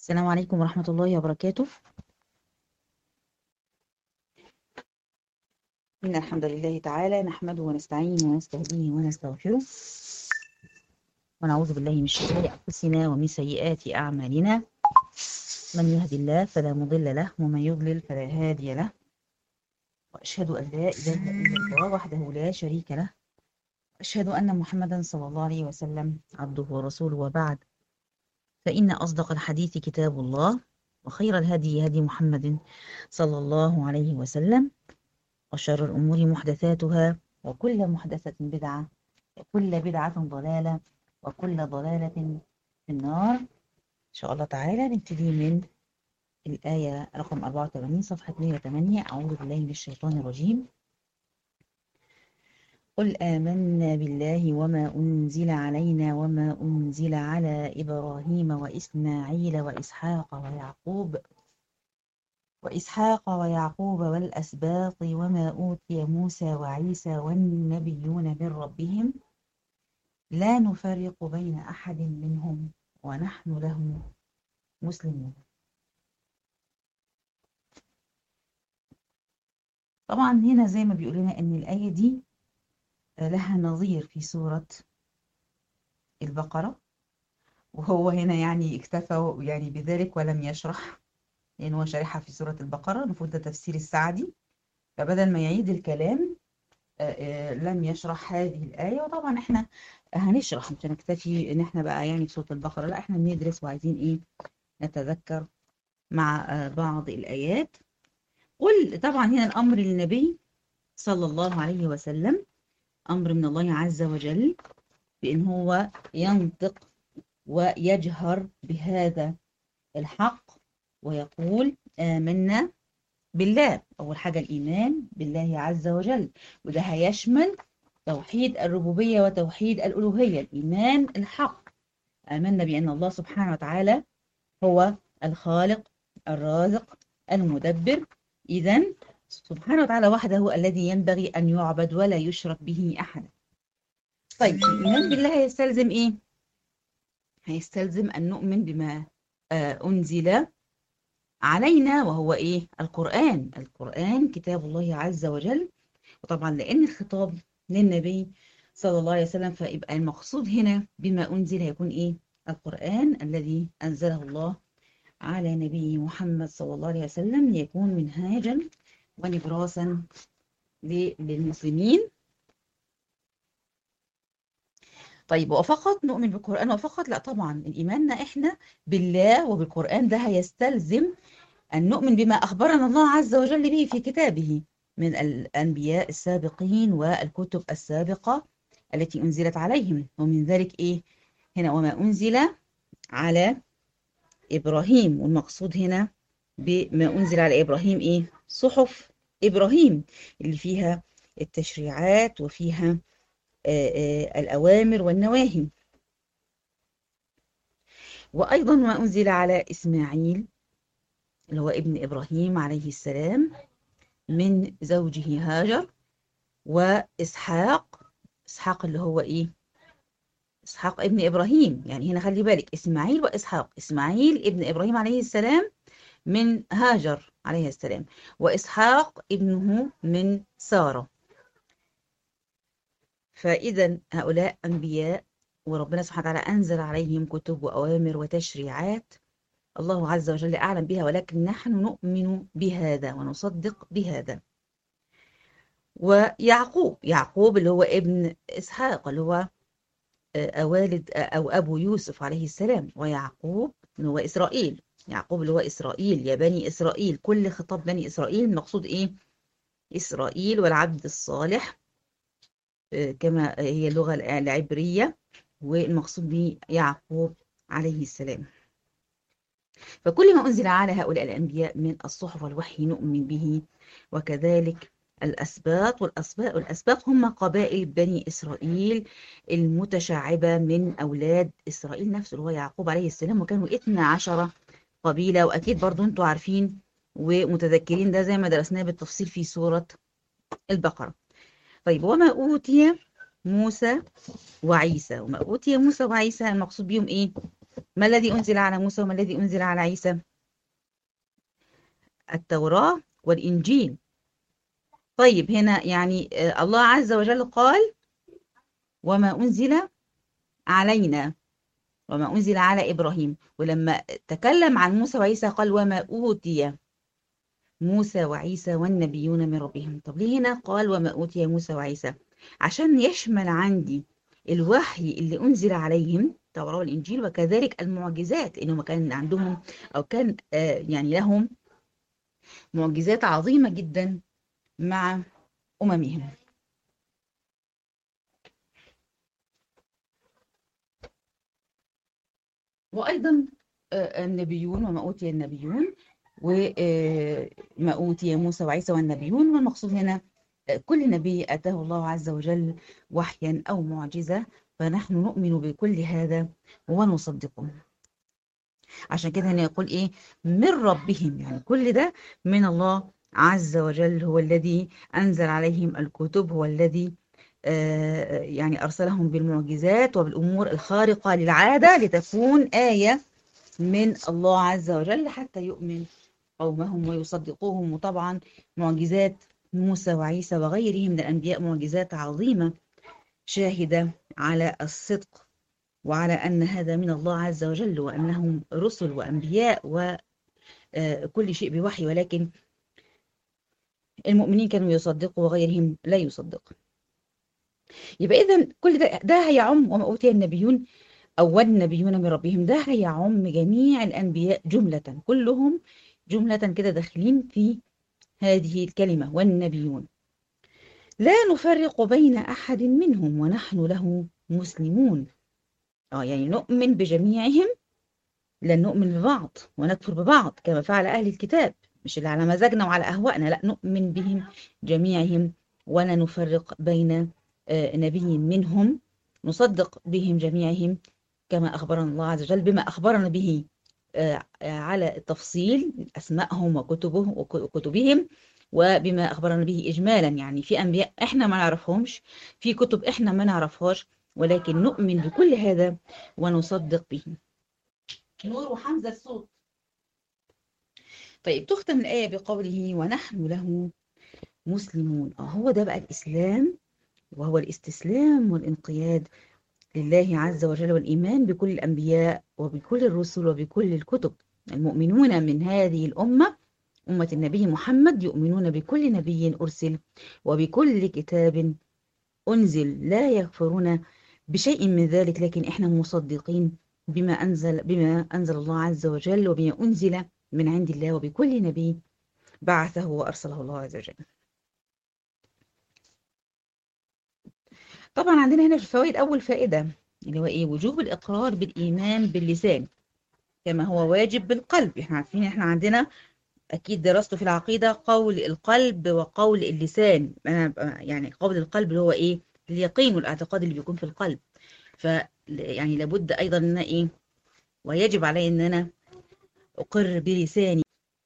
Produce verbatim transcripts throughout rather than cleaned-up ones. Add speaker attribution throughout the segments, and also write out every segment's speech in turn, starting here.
Speaker 1: السلام عليكم ورحمة الله وبركاته. إن الحمد لله تعالى نحمده ونستعينه ونستهديه ونستغفره ونعوذ بالله من شرور أنفسنا ومن سيئات أعمالنا. من يهد الله فلا مضل له ومن يضلل فلا هادي له، وأشهد أن لا إله إلا الله وحده لا شريك له، وأشهد أن محمدا صلى الله عليه وسلم عبده ورسوله، وبعد، فإن أصدق الحديث كتاب الله، وخير الهدي هدي محمد صلى الله عليه وسلم، وشر الأمور محدثاتها، وكل محدثة بدعة، وكل بدعة ضلالة، وكل ضلالة في النار. إن شاء الله تعالى نبتدي من الآية رقم أربعة وثمانين صفحة مئة وثمانية. أعوذ بالله من الشيطان الرجيم. قل آمنا بالله وما أنزل علينا وما أنزل على إبراهيم وإسماعيل وإسحاق ويعقوب وإسحاق ويعقوب والأسباط وما أوتي موسى وعيسى والنبيون من ربهم لا نفرق بين أحد منهم ونحن له مسلمون. طبعا هنا زي ما بيقول لنا إن الآية دي لها نظير في سورة البقرة، وهو هنا يعني اكتفى يعني بذلك ولم يشرح، لأن هو شارحها في سورة البقرة، المفروض ده تفسير السعدي، فبدل ما يعيد الكلام آه، آه، لم يشرح هذه الآية. وطبعا احنا هنشرح، مش هنكتفي ان احنا بقى يعني في سورة البقرة، لا احنا بندرس وعايزين ايه نتذكر مع آه، بعض الآيات. قل، طبعا هنا الأمر للنبي صلى الله عليه وسلم، أمر من الله عز وجل بأن هو ينطق ويجهر بهذا الحق ويقول آمنا بالله. أول حاجة الإيمان بالله عز وجل، وده هيشمل توحيد الربوبية وتوحيد الألوهية، الإيمان الحق. آمنا بأن الله سبحانه وتعالى هو الخالق الرازق المدبر، إذن سبحانه وتعالى وحده الذي ينبغي أن يعبد ولا يشرك به أحد. طيب الإيمان بالله هيستلزم إيه؟ هيستلزم أن نؤمن بما آه أنزل علينا، وهو إيه؟ القرآن. القرآن كتاب الله عز وجل، وطبعا لأن الخطاب للنبي صلى الله عليه وسلم، فيبقى المقصود هنا بما أنزل هيكون إيه؟ القرآن الذي أنزله الله على نبي محمد صلى الله عليه وسلم، ليكون منهاجا ونبراسا للمسلمين. طيب وفقط نؤمن بالقرآن وفقط؟ لا طبعا، الإيماننا إحنا بالله وبالقرآن ده هيستلزم أن نؤمن بما أخبرنا الله عز وجل به في كتابه من الأنبياء السابقين والكتب السابقة التي أنزلت عليهم. ومن ذلك إيه هنا؟ وما أنزل على إبراهيم، والمقصود هنا بما أنزل على إبراهيم إيه؟ صحف إبراهيم اللي فيها التشريعات وفيها آآ آآ الأوامر والنواهي. وأيضا ما أنزل على إسماعيل اللي هو ابن إبراهيم عليه السلام من زوجه هاجر، وإسحاق، إسحاق اللي هو إيه؟ إسحاق ابن إبراهيم. يعني هنا خلي بالك، إسماعيل وإسحاق. إسماعيل ابن إبراهيم عليه السلام من هاجر عليه السلام، وإسحاق ابنه من سارة. فإذا هؤلاء أنبياء، وربنا سبحانه وتعالى أنزل عليهم كتب وأوامر وتشريعات الله عز وجل أعلم بها، ولكن نحن نؤمن بهذا ونصدق بهذا. ويعقوب، يعقوب اللي هو ابن إسحاق اللي هو والد أو أبو يوسف عليه السلام، ويعقوب اللي هو إسرائيل. يعقوب اللي هو إسرائيل، يا بني إسرائيل. كل خطاب بني إسرائيل المقصود إيه؟ إسرائيل والعبد الصالح، كما هي اللغة العبرية، والمقصود به يعقوب عليه السلام. فكل ما أنزل على هؤلاء الأنبياء من الصحف والوحي نؤمن به، وكذلك الأسباط. والأسباط والأسباط هم قبائل بني إسرائيل المتشعبة من أولاد إسرائيل نفسه اللي هو يعقوب عليه السلام، وكانوا اثنا عشر قبيلة. وأكيد برضو أنتوا عارفين ومتذكرين ده زي ما درسناه بالتفصيل في سورة البقرة. طيب وما أوتي موسى وعيسى. وما أوتي موسى وعيسى المقصود بهم إيه؟ ما الذي أنزل على موسى وما الذي أنزل على عيسى؟ التوراة والإنجيل. طيب هنا يعني آه، الله عز وجل قال وما أنزل علينا وما أنزل على إبراهيم، ولما تكلم عن موسى وعيسى قال وما أوتي موسى وعيسى والنبيون من ربهم. طب ليه هنا قال وما أوتي موسى وعيسى؟ عشان يشمل عندي الوحي اللي أنزل عليهم التوراة والإنجيل، وكذلك المعجزات، لأنهم كان عندهم أو كان آه يعني لهم معجزات عظيمة جدا مع أممهم. وأيضا آه، النبيون وما أوتي النبيون وما أوتي موسى وعيسى والنبيون، والمقصود هنا آه، كل نبي أتاه الله عز وجل وحيا أو معجزة، فنحن نؤمن بكل هذا ونصدقه. عشان كده هنا يقول إيه من ربهم، يعني كل ده من الله عز وجل، هو الذي أنزل عليهم الكتب، هو الذي آه، يعني أرسلهم بالمعجزات وبالأمور الخارقة للعادة لتكون آية من الله عز وجل حتى يؤمن قومهم ويصدقوهم. وطبعا معجزات موسى وعيسى وغيرهم من الأنبياء معجزات عظيمة شاهدة على الصدق وعلى أن هذا من الله عز وجل، وأنهم رسل وأنبياء وكل شيء بوحي، ولكن المؤمنين كانوا يصدقوا وغيرهم لا يصدق. يبقى إذا كل ده, ده هيعم وما أوتي النبيون أو النبيون من ربهم، ده هيعم جميع الأنبياء جملة، كلهم جملة كده داخلين في هذه الكلمة والنبيون، لا نفرق بين أحد منهم ونحن له مسلمون. آه يعني نؤمن بجميعهم، لن نؤمن ببعض ونكفر ببعض كما فعل أهل الكتاب، مش اللي على مزاجنا وعلى أهوائنا، لا نؤمن بهم جميعهم ولا نفرق بين آه، نبي منهم، نصدق بهم جميعهم كما أخبرنا الله عز وجل بما أخبرنا به آه، على التفصيل، أسمائهم وكتبه وكتبهم، وبما أخبرنا به إجمالا. يعني في أنبياء إحنا ما نعرفهمش، في كتب إحنا ما نعرفهاش، ولكن نؤمن بكل هذا ونصدق به. نور وحمزة الصوت. طيب تختم الآية بقوله ونحن له مسلمون. آه هو ده بقى الإسلام، وهو الاستسلام والانقياد لله عز وجل، والإيمان بكل الأنبياء وبكل الرسل وبكل الكتب. المؤمنون من هذه الأمة أمة النبي محمد يؤمنون بكل نبي أرسل وبكل كتاب أنزل، لا يكفرون بشيء من ذلك، لكن إحنا مصدقين بما أنزل بما أنزل الله عز وجل وبما أنزل من عند الله وبكل نبي بعثه وأرسله الله عز وجل. طبعا عندنا هنا في الفوائد أول فائدة اللي هو إيه وجوب الإقرار بالإيمان باللسان كما هو واجب بالقلب. احنا عارفين احنا عندنا أكيد درسته في العقيدة قول القلب وقول اللسان. أنا يعني قول القلب اللي هو إيه اليقين والاعتقاد اللي بيكون في القلب، ف يعني لابد أيضا أن إيه ويجب علي أن أنا أقر بلساني.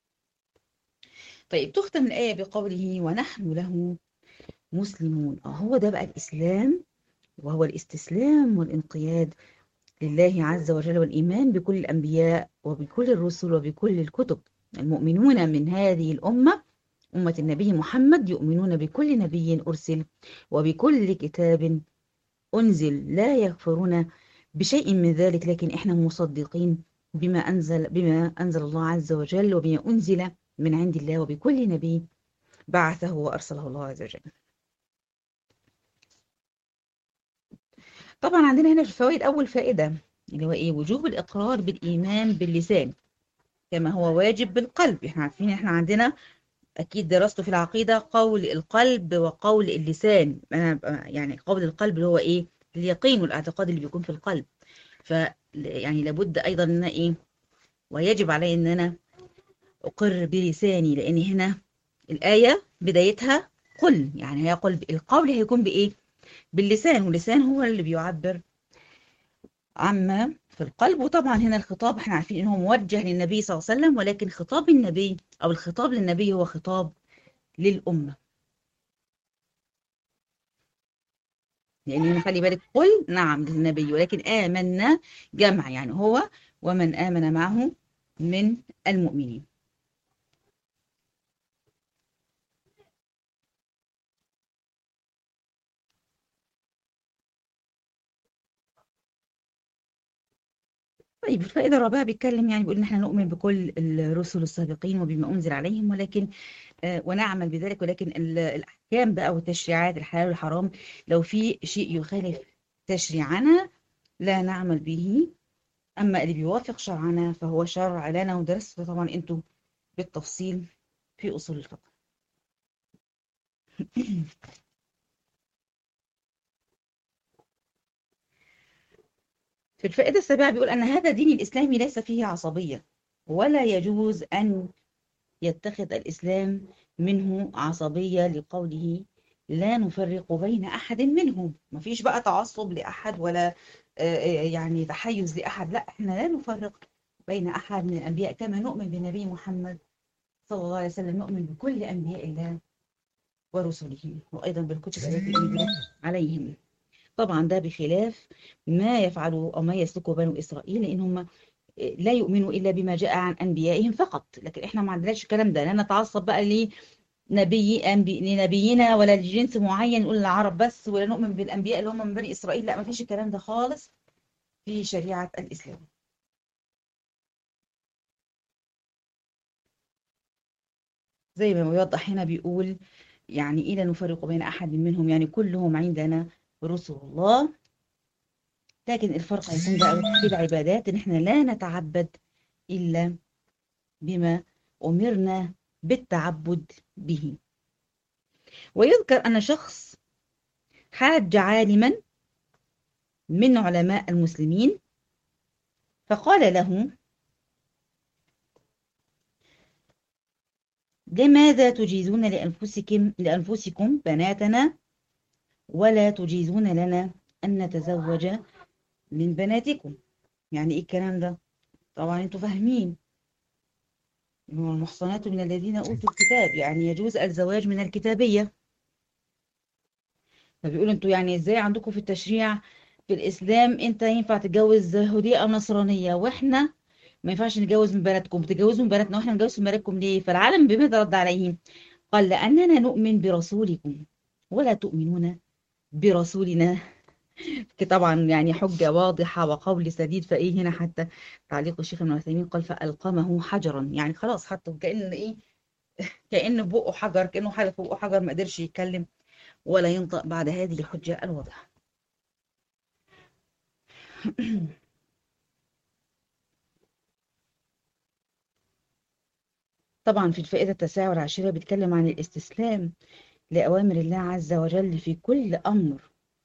Speaker 1: طيب تختم الآية بقوله ونحن له مسلمون. آه هو ده بقى الإسلام، وهو الاستسلام والانقياد لله عز وجل، والإيمان بكل الأنبياء وبكل الرسل وبكل الكتب. المؤمنون من هذه الأمة أمة النبي محمد يؤمنون بكل نبي أرسل وبكل كتاب أنزل، لا يكفرون بشيء من ذلك، لكن إحنا مصدقين بما أنزل بما أنزل الله عز وجل وبما أنزل من عند الله وبكل نبي بعثه وأرسله الله عز وجل. طبعا عندنا هنا في الفوائد أول فائدة اللي هو إيه وجوب الإقرار بالإيمان باللسان كما هو واجب بالقلب. احنا عارفين احنا عندنا أكيد درسته في العقيدة قول القلب وقول اللسان. أنا يعني قول القلب اللي هو إيه اليقين والاعتقاد اللي بيكون في القلب، ف يعني لابد أيضا أن إيه ويجب علي أن أنا أقر بلساني، لأن هنا الآية بدايتها قل، يعني هي قل، القول هيكون بإيه باللسان، واللسان هو اللي بيعبر عما في القلب. وطبعا هنا الخطاب احنا عارفين انه موجه للنبي صلى الله عليه وسلم، ولكن خطاب النبي او الخطاب للنبي هو خطاب للأمة، لأن يعني خلي بالك قل نعم للنبي ولكن آمنا جمع، يعني هو ومن آمن معه من المؤمنين. طيب الفائدة الرابعة بيتكلم يعني بيقول إن احنا نؤمن بكل الرسل السابقين وبما أنزل عليهم، ولكن آه ونعمل بذلك، ولكن ال- الأحكام بقى والتشريعات الحلال والحرام لو في شيء يخالف تشريعنا لا نعمل به. أما اللي بيوافق شرعنا فهو شرع لنا، ودرسته طبعا أنتوا بالتفصيل في أصول الفقه. في الفائدة السابعة بيقول أن هذا دين الإسلامي ليس فيه عصبية، ولا يجوز أن يتخذ الإسلام منه عصبية، لقوله لا نفرق بين أحد منهم. مفيش بقى تعصب لأحد ولا آه، آه، يعني تحيز لأحد، لا احنا لا نفرق بين أحد من الأنبياء، كما نؤمن بالنبي محمد صلى الله عليه وسلم نؤمن بكل أنبياء الله ورسله، وأيضا بالكتب التي أنزلت عليهم. طبعا ده بخلاف ما يفعله أو ما يسلكه بنو إسرائيل، لأن هم لا يؤمنوا إلا بما جاء عن أنبيائهم فقط. لكن إحنا ما عندناش الكلام ده، لا نتعصب بقى لنبي أنبي لنبينا ولا لجنس معين نقول العرب بس، ولا نؤمن بالأنبياء اللي هم من بني إسرائيل، لا ما فيش الكلام ده خالص في شريعة الإسلام. زي ما يوضح هنا بيقول يعني إيه لا نفرق بين أحد منهم، يعني كلهم عندنا رسل الله، لكن الفرق هيكون بقى في العبادات، إن إحنا لا نتعبد إلا بما أمرنا بالتعبد به. ويذكر أن شخص حاج عالما من علماء المسلمين فقال له لماذا تجيزون لأنفسكم, لأنفسكم بناتنا ولا تجيزون لنا أن نتزوج من بناتكم؟ يعني إيه الكلام ده؟ طبعا أنتوا فاهمين إنه المحصنات من الذين أوتوا الكتاب، يعني يجوز الزواج من الكتابية. فبيقولوا أنتوا يعني إزاي عندكم في التشريع في الإسلام أنت ينفع تتجوز يهودية أو نصرانية، وإحنا ما ينفعش نتجوز من بناتكم، بتتجوزوا من بناتنا واحنا نتجوز من بناتكم ليه؟ فالعالم بماذا رد عليهم؟ قال لأننا نؤمن برسولكم ولا تؤمنون برسولنا. طبعا يعني حجة واضحة وقول سديد. فإيه هنا حتى تعليق الشيخ ابن عثيمين قال فألقمه حجرا، يعني خلاص حتى كأن إيه، كأن بقه حجر، كأنه حدث في بقه حجر، ما قدرش يتكلم ولا ينطق بعد هذه الحجة الواضحة. طبعا في الفائدة التاسعة والعاشرة بيتكلم عن الاستسلام لأوامر الله عز وجل في كل أمر.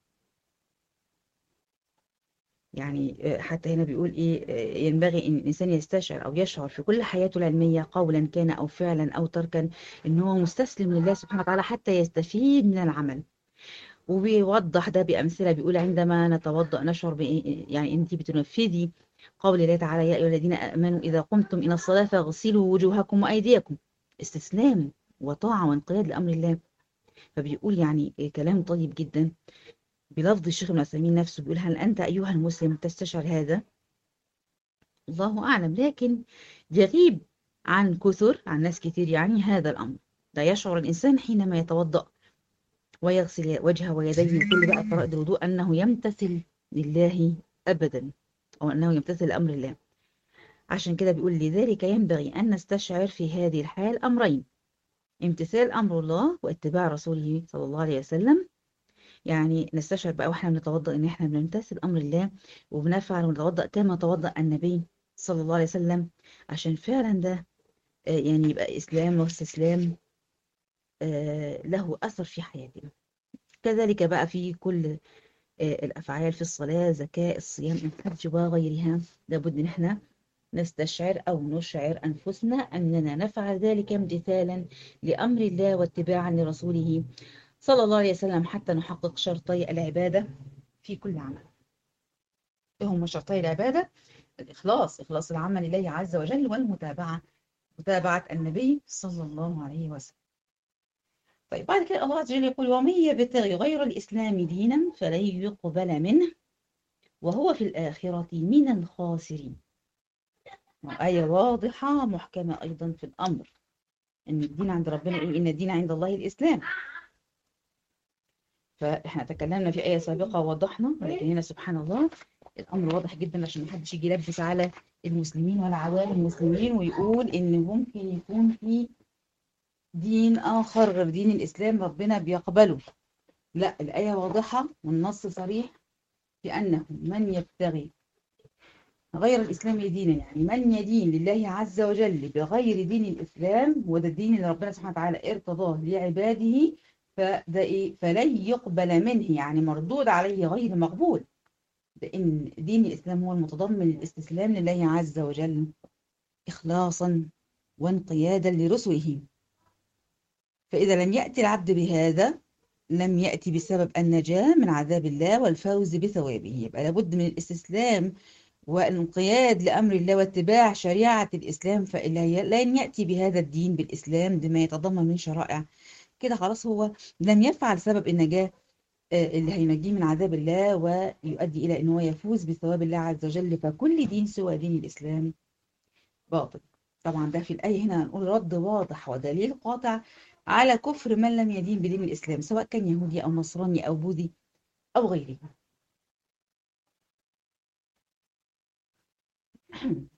Speaker 1: يعني آه، حتى هنا بيقول إيه آه، ينبغي إن الإنسان يستشعر أو يشعر في كل حياته العلمية قولا كان أو فعلا أو تركا إن هو مستسلم لله سبحانه وتعالى حتى يستفيد من العمل. وبيوضح ده بأمثلة، بيقول عندما نتوضأ نشعر بإيه، يعني أنت بتنفذي قول الله تعالى يا أيها الذين آمنوا إذا قمتم إلى الصلاة فاغسلوا وجوهكم وأيديكم. استسلام وطاعة وانقياد لأمر الله. فبيقول يعني كلام طيب جدا بلفظ الشيخ ابن عثيمين نفسه، بيقول هل أنت أيها المسلم تستشعر هذا؟ الله أعلم، لكن يغيب عن كثر عن ناس كتير يعني هذا الأمر. لا يشعر الإنسان حينما يتوضأ ويغسل وجهه ويديه من كل بقى فرائض الوضوء أنه يمتثل لله أبدا، أو أنه يمتثل لأمر الله. عشان كده بيقول لذلك ينبغي أن نستشعر في هذه الحال أمرين: امتثال أمر الله واتباع رسوله صلى الله عليه وسلم. يعني نستشعر بقى واحنا بنتوضأ ان احنا بنمتثل امر الله وبنفعل ونتوضأ كما توضأ النبي صلى الله عليه وسلم، عشان فعلا ده آه، يعني يبقى اسلام واستسلام آه، له اثر في حياتنا. كذلك بقى في كل آه، الافعال، في الصلاة، زكاة، الصيام، الحج وغيرها، لابد ان احنا نستشعر او نشعر انفسنا اننا نفعل ذلك امتثالا لامر الله واتباعا لرسوله صلى الله عليه وسلم حتى نحقق شرطي العبادة في كل عمل. إيه هم شرطي العبادة؟ الإخلاص، إخلاص العمل لله عز وجل، والمتابعة، متابعة النبي صلى الله عليه وسلم. طيب بعد كده الله عز وجل يقول ومن يبتغي غير الإسلام دينا فلن يقبل منه وهو في الآخرة من الخاسرين. آية واضحة محكمة أيضا في الأمر، إن الدين عند ربنا إيه؟ إن الدين عند الله الإسلام. فإحنا تكلمنا في آية سابقة ووضحنا، ولكن هنا سبحان الله الأمر واضح جدا، عشان محدش يجي يلبس على المسلمين ولا عوام المسلمين ويقول إن ممكن يكون في دين آخر غير دين الإسلام ربنا بيقبله. لا، الآية واضحة والنص صريح في أنه من يبتغي غير الإسلام دينا، يعني من يدين لله عز وجل بغير دين الإسلام، وده الدين اللي ربنا سبحانه وتعالى ارتضاه لعباده، فده إيه؟ فلن يقبل منه، يعني مردود عليه غير مقبول، لأن دين الإسلام هو المتضمن الاستسلام لله عز وجل إخلاصا وانقيادا لرسله. فإذا لم يأتي العبد بهذا لم يأتي بسبب النجاة من عذاب الله والفوز بثوابه. يبقى لابد من الاستسلام والانقياد لأمر الله واتباع شريعة الإسلام، فإلا لن يأتي بهذا الدين بالإسلام بما يتضمن من شرائع كده خلاص هو لم يفعل سبب النجاة آه، اللي هينجيه من عذاب الله ويؤدي إلى أنه يفوز بثواب الله عز وجل. فكل دين سوى دين الإسلام باطل. طبعا ده في الآية هنا هنقول رد واضح ودليل قاطع على كفر من لم يدين بدين الإسلام، سواء كان يهودي أو نصراني أو بوذي أو غيره.